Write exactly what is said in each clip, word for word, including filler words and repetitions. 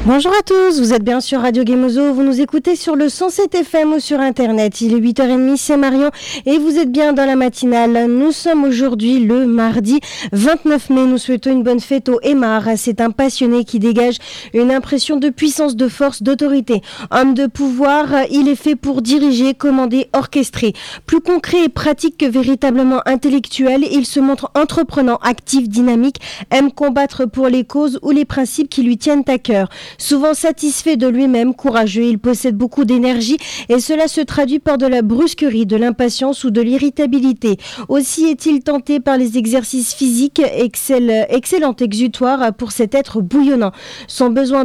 Bonjour à tous, vous êtes bien sur Radio Gemozo, vous nous écoutez sur le cent sept F M ou sur internet. Il est huit heures trente, c'est Marion et vous êtes bien dans la matinale. Nous sommes aujourd'hui le mardi vingt-neuf mai, nous souhaitons une bonne fête au Aymar. C'est un passionné qui dégage une impression de puissance, de force, d'autorité. Homme de pouvoir, il est fait pour diriger, commander, orchestrer. Plus concret et pratique que véritablement intellectuel, il se montre entreprenant, actif, dynamique, aime combattre pour les causes ou les principes qui lui tiennent à cœur. Souvent satisfait de lui-même, courageux, il possède beaucoup d'énergie et cela se traduit par de la brusquerie, de l'impatience ou de l'irritabilité. Aussi est-il tenté par les exercices physiques, excell, excellent exutoire pour cet être bouillonnant. Son besoin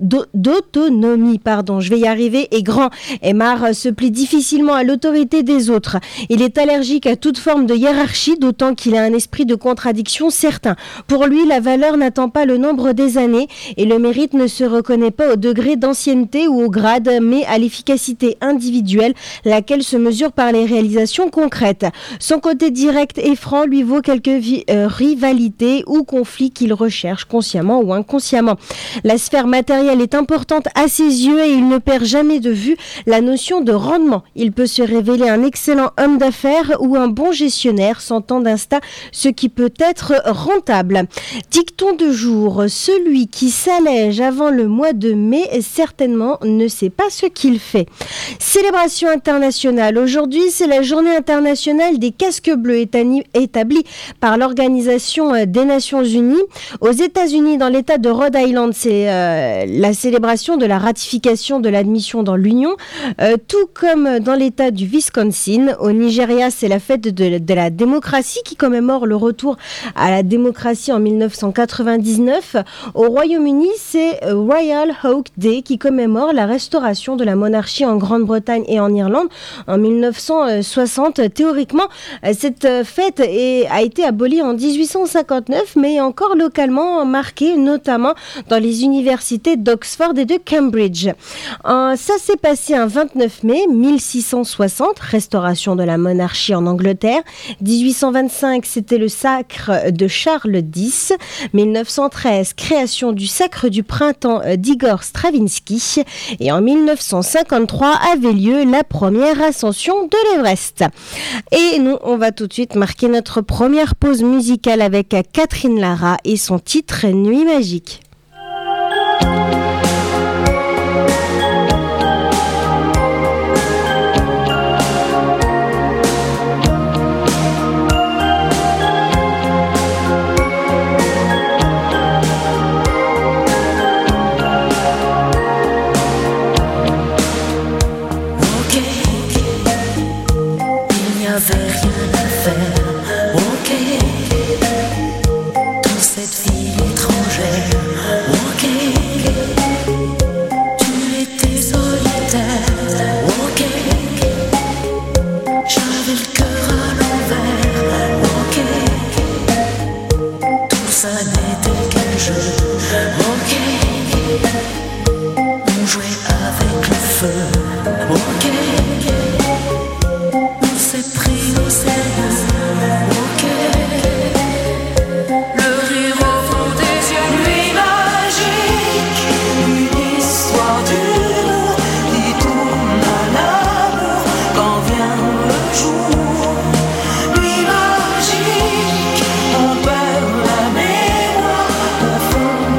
d'autonomie, pardon, je vais y arriver, est grand. Aymar se plie difficilement à l'autorité des autres. Il est allergique à toute forme de hiérarchie, d'autant qu'il a un esprit de contradiction certain. Pour lui, la valeur n'attend pas le nombre des années et le mérite ne se reconnaît pas au degré d'ancienneté ou au grade, mais à l'efficacité individuelle, laquelle se mesure par les réalisations concrètes. Son côté direct et franc lui vaut quelques vi- euh, rivalités ou conflits qu'il recherche consciemment ou inconsciemment. La sphère matérielle est importante à ses yeux et il ne perd jamais de vue la notion de rendement. Il peut se révéler un excellent homme d'affaires ou un bon gestionnaire, sentant d'instinct ce qui peut être rentable. Dicton de jour, celui qui s'allège avant le mois de mai certainement ne sait pas ce qu'il fait. Célébration internationale. Aujourd'hui, c'est la journée internationale des casques bleus établie par l'Organisation des Nations Unies. Aux États-Unis, dans l'État de Rhode Island, c'est euh, la célébration de la ratification de l'admission dans l'Union, euh, tout comme dans l'État du Wisconsin. Au Nigeria, c'est la fête de, de la démocratie qui commémore le retour à la démocratie en dix-neuf cent quatre-vingt-dix-neuf. Au Royaume-Uni, c'est Royal Oak Day qui commémore la restauration de la monarchie en Grande-Bretagne et en Irlande en dix-neuf cent soixante. Théoriquement, cette fête est, a été abolie en dix-huit cent cinquante-neuf, mais est encore localement marquée, notamment dans les universités d'Oxford et de Cambridge. Euh, ça s'est passé un vingt-neuf mai mille six cent soixante, restauration de la monarchie en Angleterre. dix-huit cent vingt-cinq, c'était le sacre de Charles X. dix-neuf cent treize, création du sacre du printemps d'Igor Stravinsky. Et en dix-neuf cent cinquante-trois avait lieu la première ascension de l'Everest. Et nous, on va tout de suite marquer notre première pause musicale avec Catherine Lara et son titre Nuit magique. Nuit magique, on perd la mémoire au fond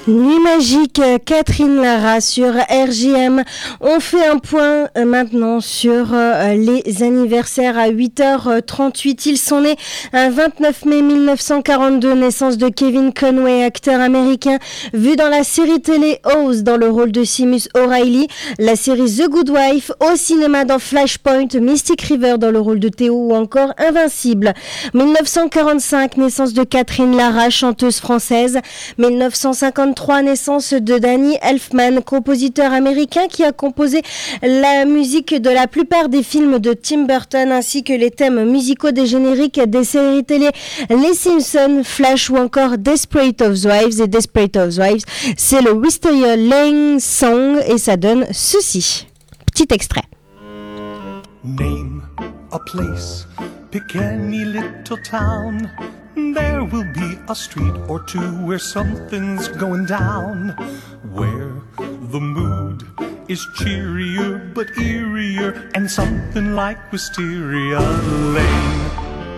Nuit magique, Catherine Lara sur R J M. On fait un point euh, maintenant sur euh, les anniversaires à huit heures trente-huit. Ils sont nés un vingt-neuf mai mille neuf cent quarante-deux, naissance de Kevin Conway, acteur américain, vu dans la série télé Oz dans le rôle de Seamus O'Reilly, la série The Good Wife, au cinéma dans Flashpoint, Mystic River dans le rôle de Théo ou encore Invincible. mille neuf cent quarante-cinq, naissance de Catherine Lara, chanteuse française. mille neuf cent cinquante-trois, naissance de Danny Elfman, compositeur américain qui a composé la musique de la plupart des films de Tim Burton ainsi que les thèmes musicaux des génériques des séries télé Les Simpsons, Flash ou encore Desperate Housewives. Et Desperate Housewives, c'est le Wisteria Lane Song et ça donne ceci. Petit extrait. Name a place, pick any little town. There will be a street or two where something's going down, where the mood is cheerier but eerier and something like Wisteria Lane.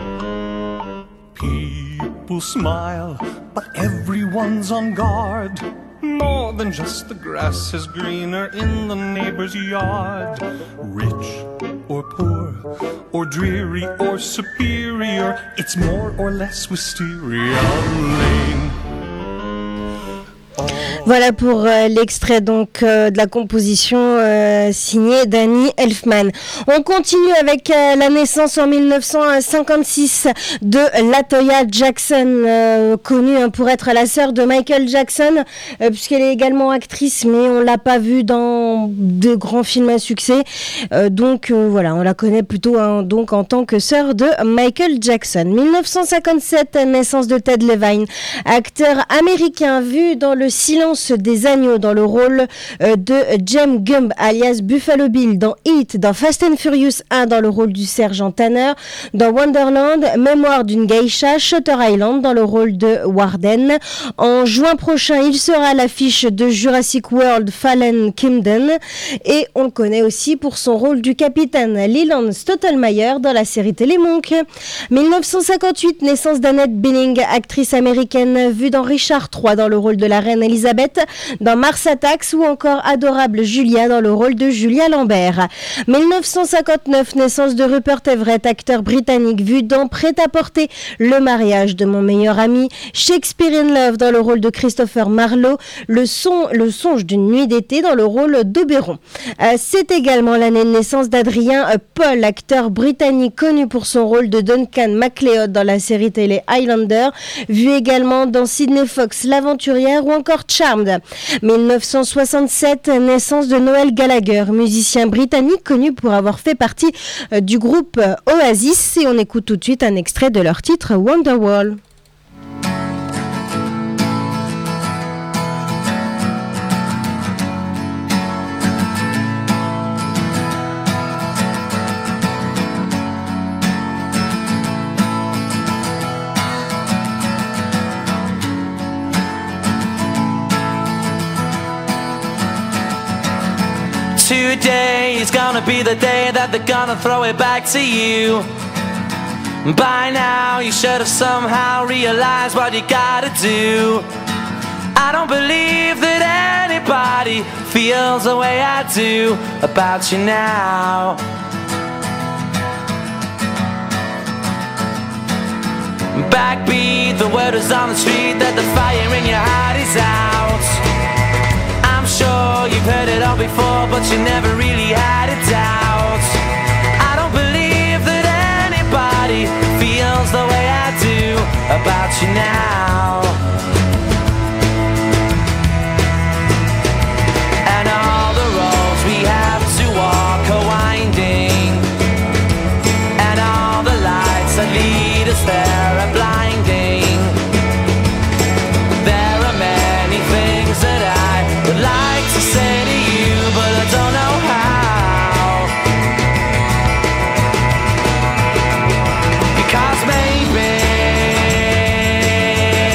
People smile, but everyone's on guard. More than just the grass is greener in the neighbor's yard. Rich or poor, or dreary or superior, it's more or less Wisteria Lane. Voilà pour euh, l'extrait donc euh, de la composition euh, signée Danny Elfman. On continue avec euh, la naissance en mille neuf cent cinquante-six de LaToya Jackson, euh, connue hein, pour être la sœur de Michael Jackson, euh, puisqu'elle est également actrice, mais on l'a pas vue dans de grands films à succès. Euh, donc euh, voilà, on la connaît plutôt hein, donc en tant que sœur de Michael Jackson. mille neuf cent cinquante-sept, naissance de Ted Levine, acteur américain vu dans Le Silence des agneaux dans le rôle euh, de James Gumb alias Buffalo Bill dans Heat, dans Fast and Furious un dans le rôle du sergent Tanner, dans Wonderland, Mémoire d'une geisha, Shutter Island dans le rôle de Warden. En juin prochain, il sera à l'affiche de Jurassic World Fallen Kingdom et on le connaît aussi pour son rôle du capitaine Leland Stottlemyre dans la série télé Monk. mille neuf cent cinquante-huit, naissance d'Annette Bening, actrice américaine vue dans Richard trois dans le rôle de la reine Elisabeth, dans Mars Attacks ou encore Adorable Julia dans le rôle de Julia Lambert. mille neuf cent cinquante-neuf, naissance de Rupert Everett, acteur britannique vu dans Prêt-à-porter, Le mariage de mon meilleur ami, Shakespeare in Love dans le rôle de Christopher Marlowe, Le, son, le songe d'une nuit d'été dans le rôle d'Oberon. Euh, c'est également l'année de naissance d'Adrien Paul, acteur britannique connu pour son rôle de Duncan MacLeod dans la série télé Highlander, vu également dans Sydney Fox, L'Aventurière ou encore Charmed. mille neuf cent soixante-sept, naissance de Noel Gallagher, musicien britannique connu pour avoir fait partie euh, du groupe euh, Oasis, et on écoute tout de suite un extrait de leur titre Wonderwall. Today is gonna be the day that they're gonna throw it back to you. By now you should have somehow realized what you gotta do. I don't believe that anybody feels the way I do about you now. Backbeat, the word is on the street that the fire in your heart is out. I'm sure you've heard it all before, but you never really had a doubt. I don't believe that anybody feels the way I do about you now. And all the roads we have to walk are winding, and all the lights that lead us there are blinding. There are many things that I would like to say to you, but I don't know how. Because maybe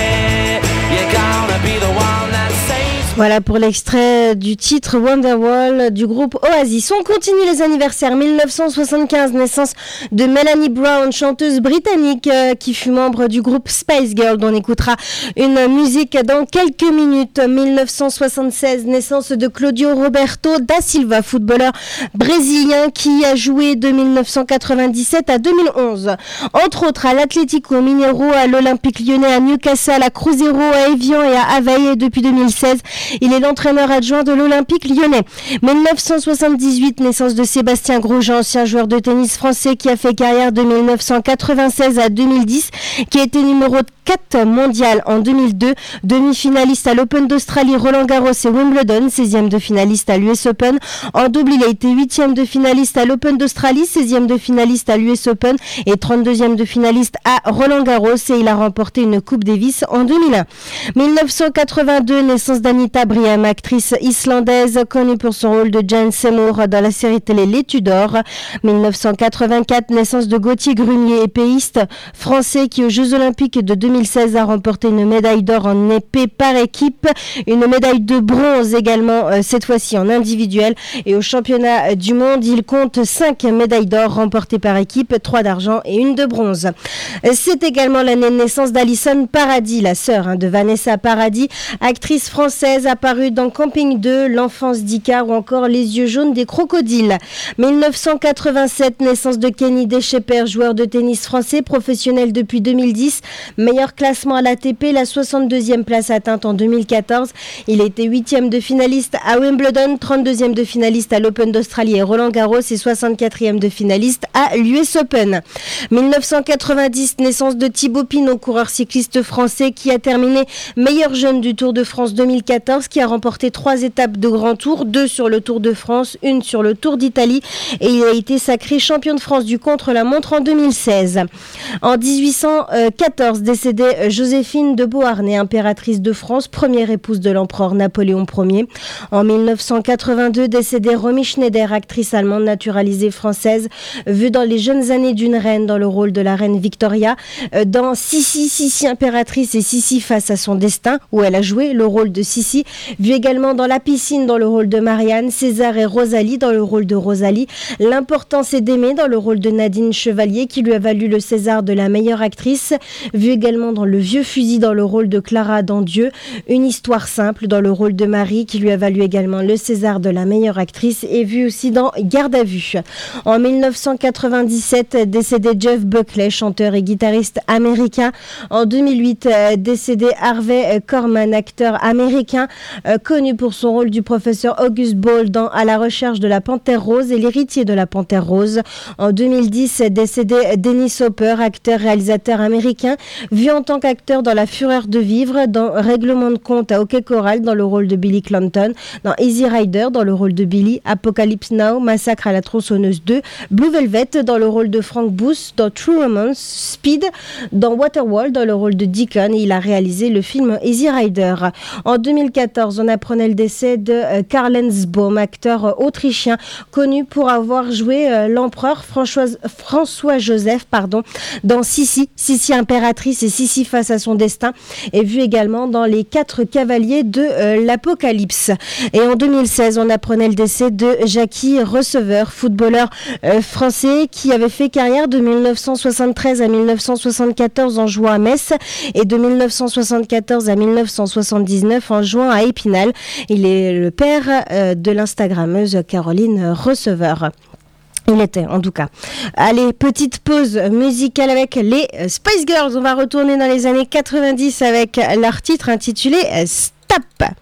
Voilà pour l'extrait du titre Wonderwall du groupe Oasis. On continue les anniversaires. mille neuf cent soixante-quinze, naissance de Melanie Brown, chanteuse britannique euh, qui fut membre du groupe Spice Girls. On écoutera une musique dans quelques minutes. mille neuf cent soixante-seize, naissance de Claudio Roberto da Silva, footballeur brésilien qui a joué de mille neuf cent quatre-vingt-dix-sept à deux mille onze. Entre autres à l'Atlético Mineiro, à l'Olympique Lyonnais, à Newcastle, à Cruzeiro, à Evian et à Havaí depuis deux mille seize. Il est l'entraîneur adjoint de l'Olympique Lyonnais. mille neuf cent soixante-dix-huit, naissance de Sébastien Grosjean, ancien joueur de tennis français qui a fait carrière de mille neuf cent quatre-vingt-seize à deux mille dix, qui a été numéro quatre mondial en deux mille deux, demi-finaliste à l'Open d'Australie, Roland Garros et Wimbledon, seizième de finaliste à l'U S Open. En double, il a été huitième de finaliste à l'Open d'Australie, seizième de finaliste à l'U S Open et trente-deuxième de finaliste à Roland Garros, et il a remporté une Coupe Davis en deux mille un. mille neuf cent quatre-vingt-deux, naissance d'Anita Briem, actrice islandaise connue pour son rôle de Jane Seymour dans la série télé Les Tudors. mille neuf cent quatre-vingt-quatre, naissance de Gauthier Grumier, épéiste français qui aux Jeux Olympiques de deux mille seize a remporté une médaille d'or en épée par équipe, une médaille de bronze également, euh, cette fois-ci en individuel, et au championnat du monde, il compte cinq médailles d'or remportées par équipe, trois d'argent et une de bronze. C'est également l'année de naissance d'Alison Paradis, la sœur hein, de Vanessa Paradis, actrice française apparue dans Camping deux, L'enfance d'Icar ou encore Les yeux jaunes des crocodiles. mille neuf cent quatre-vingt-sept, naissance de Kenny Deschepper, joueur de tennis français, professionnel depuis deux mille dix, meilleur classement à l'A T P, la soixante-deuxième place atteinte en deux mille quatorze. Il a été huitième de finaliste à Wimbledon, trente-deuxième de finaliste à l'Open d'Australie et Roland Garros et soixante-quatrième de finaliste à l'U S Open. mille neuf cent quatre-vingt-dix, naissance de Thibaut Pinot, coureur cycliste français qui a terminé meilleur jeune du Tour de France deux mille quatorze, qui a remporté trois étapes de Grand Tour, deux sur le Tour de France, une sur le Tour d'Italie, et il a été sacré champion de France du contre-la-montre en deux mille seize. En dix-huit cent quatorze, décédait Joséphine de Beauharnais, impératrice de France, première épouse de l'empereur Napoléon Ier. En mille neuf cent quatre-vingt-deux, décédait Romy Schneider, actrice allemande naturalisée française, vue dans les jeunes années d'une reine dans le rôle de la reine Victoria, dans Sissi, Sissi impératrice et Sissi face à son destin, où elle a joué le rôle de Sissi, vue également dans La piscine dans le rôle de Marianne, César et Rosalie dans le rôle de Rosalie, L'important c'est d'aimer dans le rôle de Nadine Chevalier, qui lui a valu le César de la meilleure actrice, vue également dans Le vieux fusil dans le rôle de Clara dans Dieu, Une histoire simple dans le rôle de Marie, qui lui a valu également le César de la meilleure actrice, et vue aussi dans Garde à vue. En mille neuf cent quatre-vingt-dix-sept, décédé Jeff Buckley, chanteur et guitariste américain. En deux mille huit, décédé Harvey Korman, acteur américain euh, connu pour son rôle du professeur August Ball dans À la recherche de la Panthère Rose et l'héritier de la Panthère Rose. En deux mille dix, décédé Dennis Hopper, acteur réalisateur américain, vu en tant qu'acteur dans La fureur de vivre, dans Règlement de compte à Hockey Choral dans le rôle de Billy Clanton, dans Easy Rider dans le rôle de Billy, Apocalypse Now, Massacre à la tronçonneuse deux, Blue Velvet dans le rôle de Frank Booth, dans True Romance, Speed, dans Waterworld dans le rôle de Deacon, et il a réalisé le film Easy Rider. En deux mille quatorze, on apprenait le décès de euh, Karl Heinz Baum, acteur euh, autrichien connu pour avoir joué euh, l'empereur François, François Joseph pardon, dans Sissi, Sissi impératrice et Sissi face à son destin, et vu également dans Les Quatre Cavaliers de euh, l'Apocalypse. Et en deux mille seize, on apprenait le décès de Jackie Receveur, footballeur euh, français qui avait fait carrière de mille neuf cent soixante-treize à mille neuf cent soixante-quatorze en jouant à Metz et de mille neuf cent soixante-quatorze à mille neuf cent soixante-dix-neuf en jouant à Épinal. Il est le père euh, de l'instagrammeuse Caroline Receveur. Il était, en tout cas. Allez, petite pause musicale avec les Spice Girls. On va retourner dans les années quatre-vingt-dix avec leur titre intitulé Stop.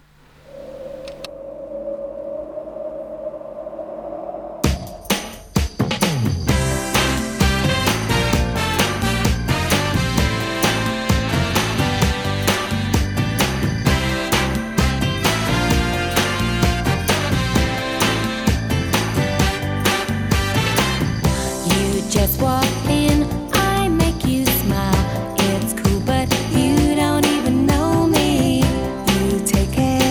Just walk in, I make you smile. It's cool, but you don't even know me. You take care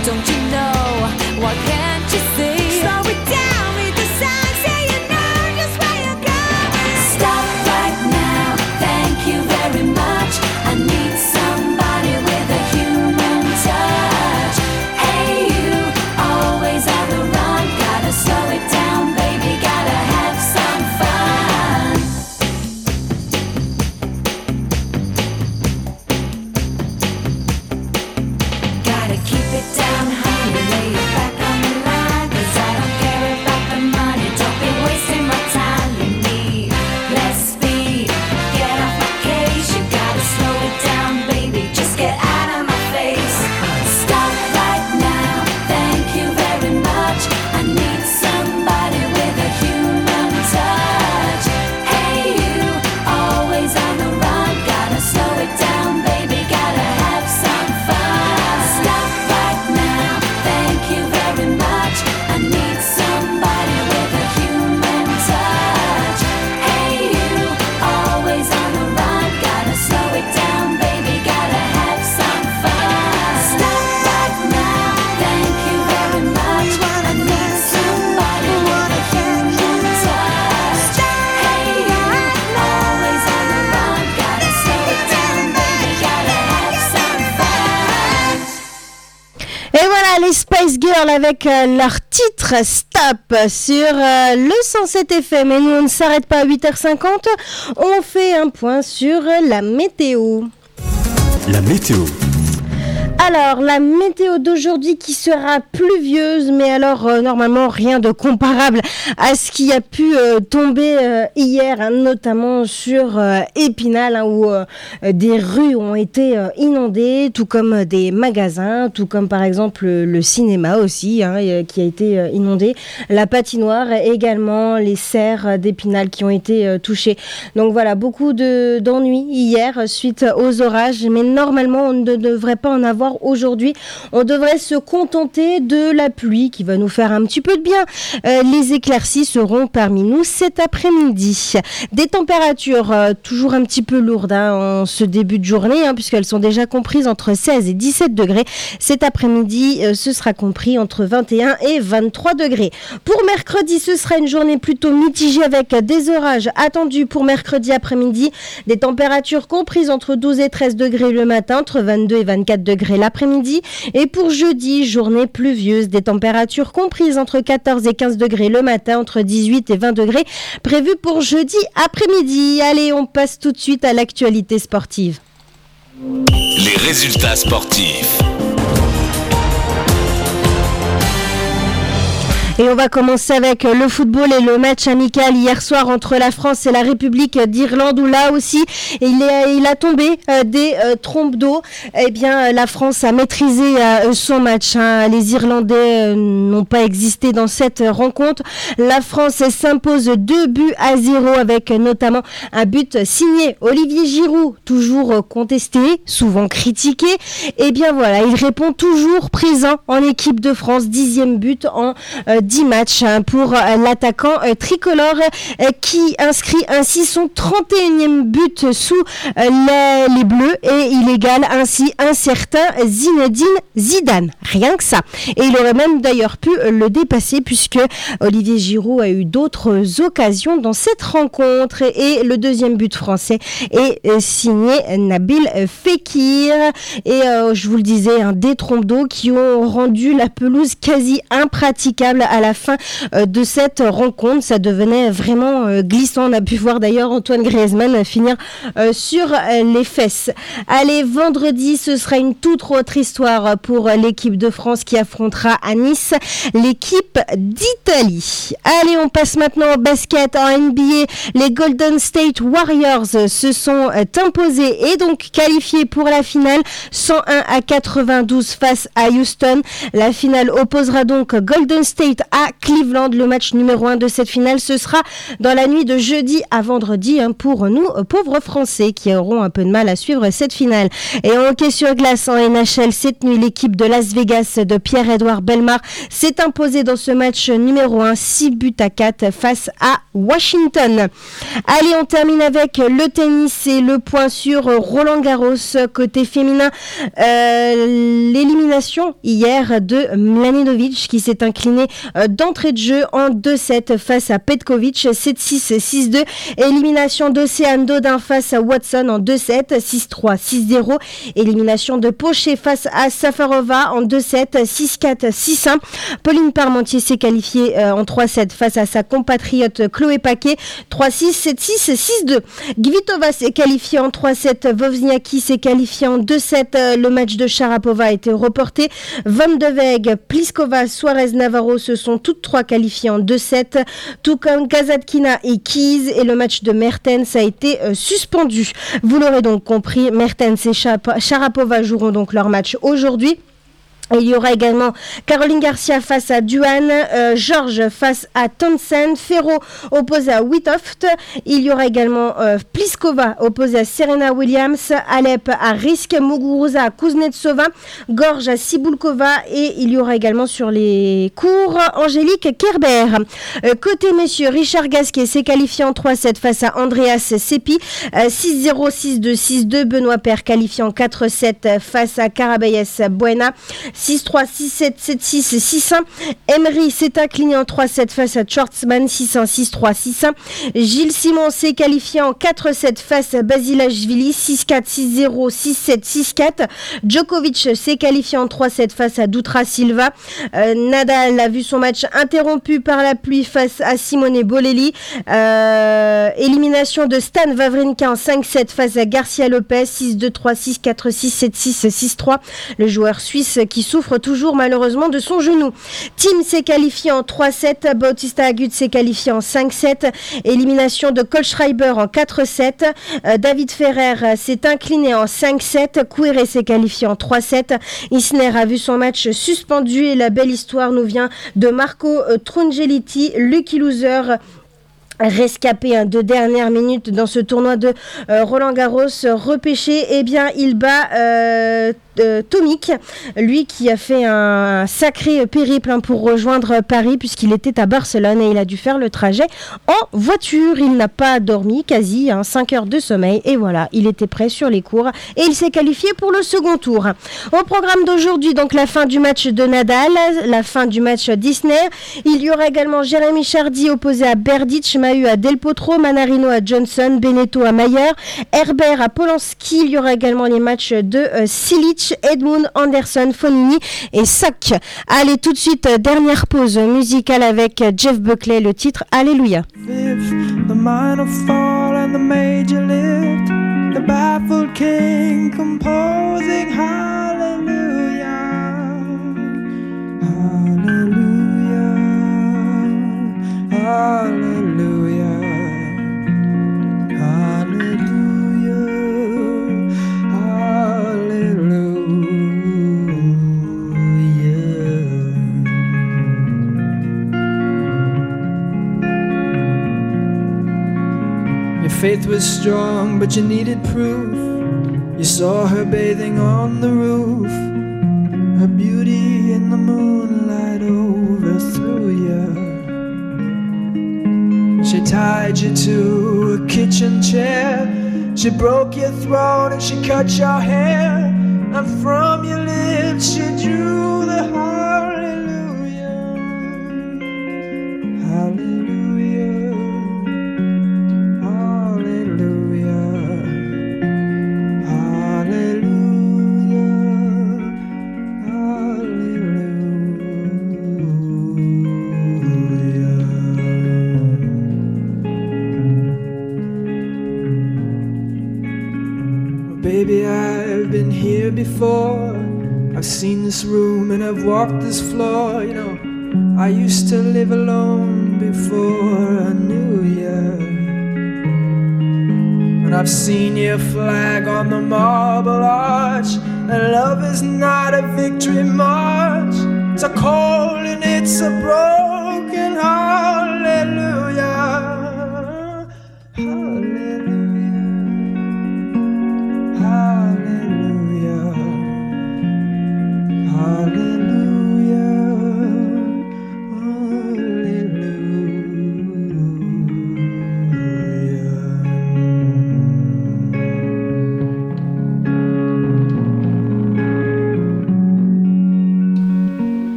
Don't you know? What can't you see? Slow it down, read the signs, say you know just where you're going. Stop right now, thank you very much. I need somebody with a human touch. Hey you, always on the run, gotta slow it down, baby, gotta have some fun. Gotta keep it down, honey, lay it back on the line, 'cause I don't care about the money, don't be wasting my time. You need less speed, get off my case, you gotta slow it down, baby, just get out of my face. Stop right now, thank you very much. I need somebody with a human touch. Hey you, always on the run, gotta slow it down, baby, gotta have some fun. Stop right now, thank you very much. I need somebody with a human touch. Hey you, always on the run, gotta slow it down, baby, gotta have some fun. Stop right now, thank you very much. I need somebody with a human touch. Hey you, always on the run, gotta slow it down, baby, gotta have some fun. Et voilà les Spice Girls avec euh, leur titre Stop sur euh, le cent sept F M. Et nous on ne s'arrête pas à huit heures cinquante, on fait un point sur euh, la météo. La météo. Alors, la météo d'aujourd'hui qui sera pluvieuse, mais alors euh, normalement rien de comparable à ce qui a pu euh, tomber euh, hier, hein, notamment sur euh, Épinal, hein, où euh, des rues ont été euh, inondées, tout comme euh, des magasins, tout comme par exemple le, le cinéma aussi, hein, euh, qui a été euh, inondé, la patinoire également, les serres d'Épinal qui ont été euh, touchées. Donc voilà, beaucoup de, d'ennuis hier suite aux orages, mais normalement on ne devrait pas en avoir aujourd'hui. On devrait se contenter de la pluie qui va nous faire un petit peu de bien. Euh, les éclaircies seront parmi nous cet après-midi. Des températures euh, toujours un petit peu lourdes, hein, en ce début de journée, hein, puisqu'elles sont déjà comprises entre seize et dix-sept degrés. Cet après-midi, euh, ce sera compris entre vingt et un et vingt-trois degrés. Pour mercredi, ce sera une journée plutôt mitigée avec des orages attendus pour mercredi après-midi. Des températures comprises entre douze et treize degrés le matin, entre vingt-deux et vingt-quatre degrés l'après-midi. Et pour jeudi, journée pluvieuse, des températures comprises entre quatorze et quinze degrés le matin, entre dix-huit et vingt degrés prévues pour jeudi après-midi. Allez, on passe tout de suite à l'actualité sportive. Les résultats sportifs. Et on va commencer avec le football et le match amical hier soir entre la France et la République d'Irlande, où là aussi il, est, il a tombé euh, des euh, trompes d'eau. Eh bien, la France a maîtrisé euh, son match, hein. Les Irlandais euh, n'ont pas existé dans cette rencontre. La France s'impose deux buts à zéro avec notamment un but signé Olivier Giroud, toujours contesté, souvent critiqué. Et bien voilà, il répond toujours présent en équipe de France, dixième but en euh, dix matchs, hein, pour euh, l'attaquant euh, tricolore euh, qui inscrit ainsi son trente et unième but sous euh, les, les Bleus, et il égale ainsi un certain Zinedine Zidane. Rien que ça. Et il aurait même d'ailleurs pu euh, le dépasser, puisque Olivier Giroud a eu d'autres occasions dans cette rencontre. Et, et le deuxième but français est euh, signé Nabil Fekir. Et euh, je vous le disais, hein, des trompes d'eau qui ont rendu la pelouse quasi impraticable à la fin euh, de cette rencontre. Ça devenait vraiment euh, glissant. On a pu voir d'ailleurs Antoine Griezmann finir euh, sur euh, les fesses. Allez, vendredi, ce sera une toute autre histoire pour euh, l'équipe de France qui affrontera à Nice l'équipe d'Italie. Allez, on passe maintenant au basket en N B A. Les Golden State Warriors se sont euh, imposés et donc qualifiés pour la finale cent un à quatre-vingt-douze face à Houston. La finale opposera donc Golden State à Cleveland. Le match numéro un de cette finale, ce sera dans la nuit de jeudi à vendredi hein, pour nous, pauvres Français, qui auront un peu de mal à suivre cette finale. Et en hockey sur glace en N H L, cette nuit, l'équipe de Las Vegas de Pierre-Édouard Bellemare s'est imposée dans ce match numéro un, six buts à quatre face à Washington. Allez, on termine avec le tennis et le point sur Roland Garros. Côté féminin, euh, l'élimination hier de Mladenovic qui s'est incliné euh, d'entrée de jeu en deux sept face à Petkovic, sept six, six deux. Élimination d'Océane Dodin face à Watson en deux sept, six trois, six zéro. Élimination de Pochet face à Safarova en deux sept, six quatre, six un. Pauline Parmentier s'est qualifiée euh, en trois sept face à sa compatriote Chloé Paquet, trois six, sept six, six deux. Kvitova s'est qualifiée en trois sept, Wozniacki s'est qualifiée en deux sept. Euh, le match de Sharapova a été reporté. Van de Weg, Pliskova, Suarez, Navarro se sont toutes trois qualifiées en deux sept, tout comme Kasatkina et Keys, et le match de Mertens a été euh, suspendu. Vous l'aurez donc compris, Mertens et Sharapova joueront donc leur match aujourd'hui. Il y aura également Caroline Garcia face à Duan, euh, Georges face à Townsend, Ferro opposé à Witoft. Il y aura également euh, Pliskova opposé à Serena Williams, Alep à Risk, Muguruza à Kuznetsova, Gorge à Sibulkova, et il y aura également sur les cours Angélique Kerber. Euh, côté messieurs, Richard Gasquet s'est qualifié en trois sept face à Andreas Seppi, euh, six zéro, six deux, six deux. Benoît Paire qualifié en quatre sept face à Carabayes Buena, six trois, six sept, sept six, six un. Emery s'est incliné en trois sept face à Schwartzmann, six un, six trois, six un. Gilles Simon s'est qualifié en quatre sept face à Basilashvili, six quatre, six zéro, six sept, six quatre. Djokovic s'est qualifié en trois sept face à Dutra Silva. Euh, Nadal a vu son match interrompu par la pluie face à Simone Bolelli. Euh, élimination de Stan Wawrinka en cinq sept face à Garcia Lopez, six deux, trois six, quatre six, sept six, six trois. Le joueur suisse qui souffre toujours malheureusement de son genou. Thiem s'est qualifié en trois sept, Bautista Agut s'est qualifié en cinq sept, élimination de Kohlschreiber en quatre sept, euh, David Ferrer s'est incliné en cinq sept, Kouéré s'est qualifié en trois sept, Isner a vu son match suspendu, et la belle histoire nous vient de Marco euh, Trungelliti, Lucky Loser, rescapé hein, de dernière minute dans ce tournoi de euh, Roland Garros, repêché, eh bien il bat euh, euh, Tomic, lui qui a fait un sacré périple hein, pour rejoindre Paris, puisqu'il était à Barcelone et il a dû faire le trajet en voiture. Il n'a pas dormi quasi, hein, cinq heures de sommeil, et voilà, il était prêt sur les cours et il s'est qualifié pour le second tour. Au programme d'aujourd'hui, donc la fin du match de Nadal, la fin du match d'Isner. Il y aura également Jérémy Chardy opposé à Berdych, Mahut à Del Potro, Manarino à Johnson, Beneteau à Mayer, Herbert à Polanski. Il y aura également les matchs de euh, Silic, Edmund, Anderson, Fonini et Sock. Allez, tout de suite, euh, dernière pause musicale avec euh, Jeff Buckley, le titre Alléluia. Fifth, the minor fall and the major lift, the baffled king composing hallelujah, hallelujah, hallelujah, hallelujah, hallelujah. Your faith was strong, but you needed proof. You saw her bathing on the roof, her beauty in the moonlight overthrew you. She tied you to a kitchen chair, she broke your throat and she cut your hair, and from your lips she drew the hallelujah, hallelujah, hallelujah, hallelujah, hallelujah. Baby, I've been here before, I've seen this room and I've walked this floor. You know, I used to live alone before I knew you, and I've seen your flag on the marble arch, and love is not a victory march, it's a cold and it's a broken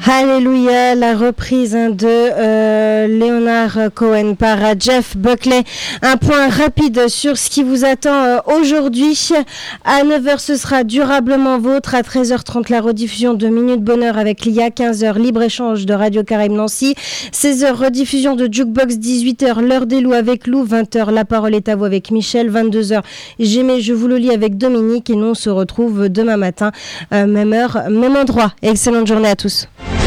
Alléluia, la reprise hein, de euh, Leonard Cohen par euh, Jeff Buckley. Un point rapide sur ce qui vous attend euh, aujourd'hui. À neuf heures, ce sera Durablement Vôtre. À treize heures trente, la rediffusion de Minute Bonheur avec Lia. quinze heures, libre-échange de Radio Caraïbe Nancy. seize heures, rediffusion de Jukebox. dix-huit heures, l'heure des loups avec Lou. vingt heures, La parole est à vous avec Michel. vingt-deux heures, J'aimais, je vous le lis avec Dominique. Et nous, on se retrouve demain matin, euh, même heure, même endroit. Excellente journée à tous.